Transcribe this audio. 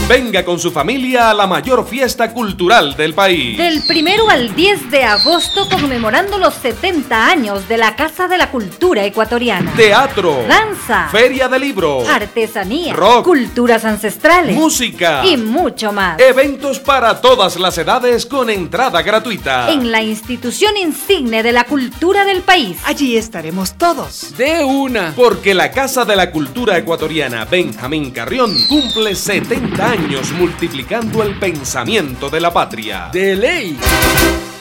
Venga con su familia a la mayor fiesta cultural del país. Del 1 al 10 de agosto, conmemorando los 70 años de la Casa de la Cultura Ecuatoriana. Teatro, danza, feria de libros, artesanía, rock, culturas ancestrales, música y mucho más. Eventos para todas las edades con entrada gratuita. En la institución insigne de la cultura del país. Allí estaremos todos. De una. Porque la Casa de la Cultura Ecuatoriana Benjamín Carrión cumple 70 años multiplicando el pensamiento de la patria. ¡De ley!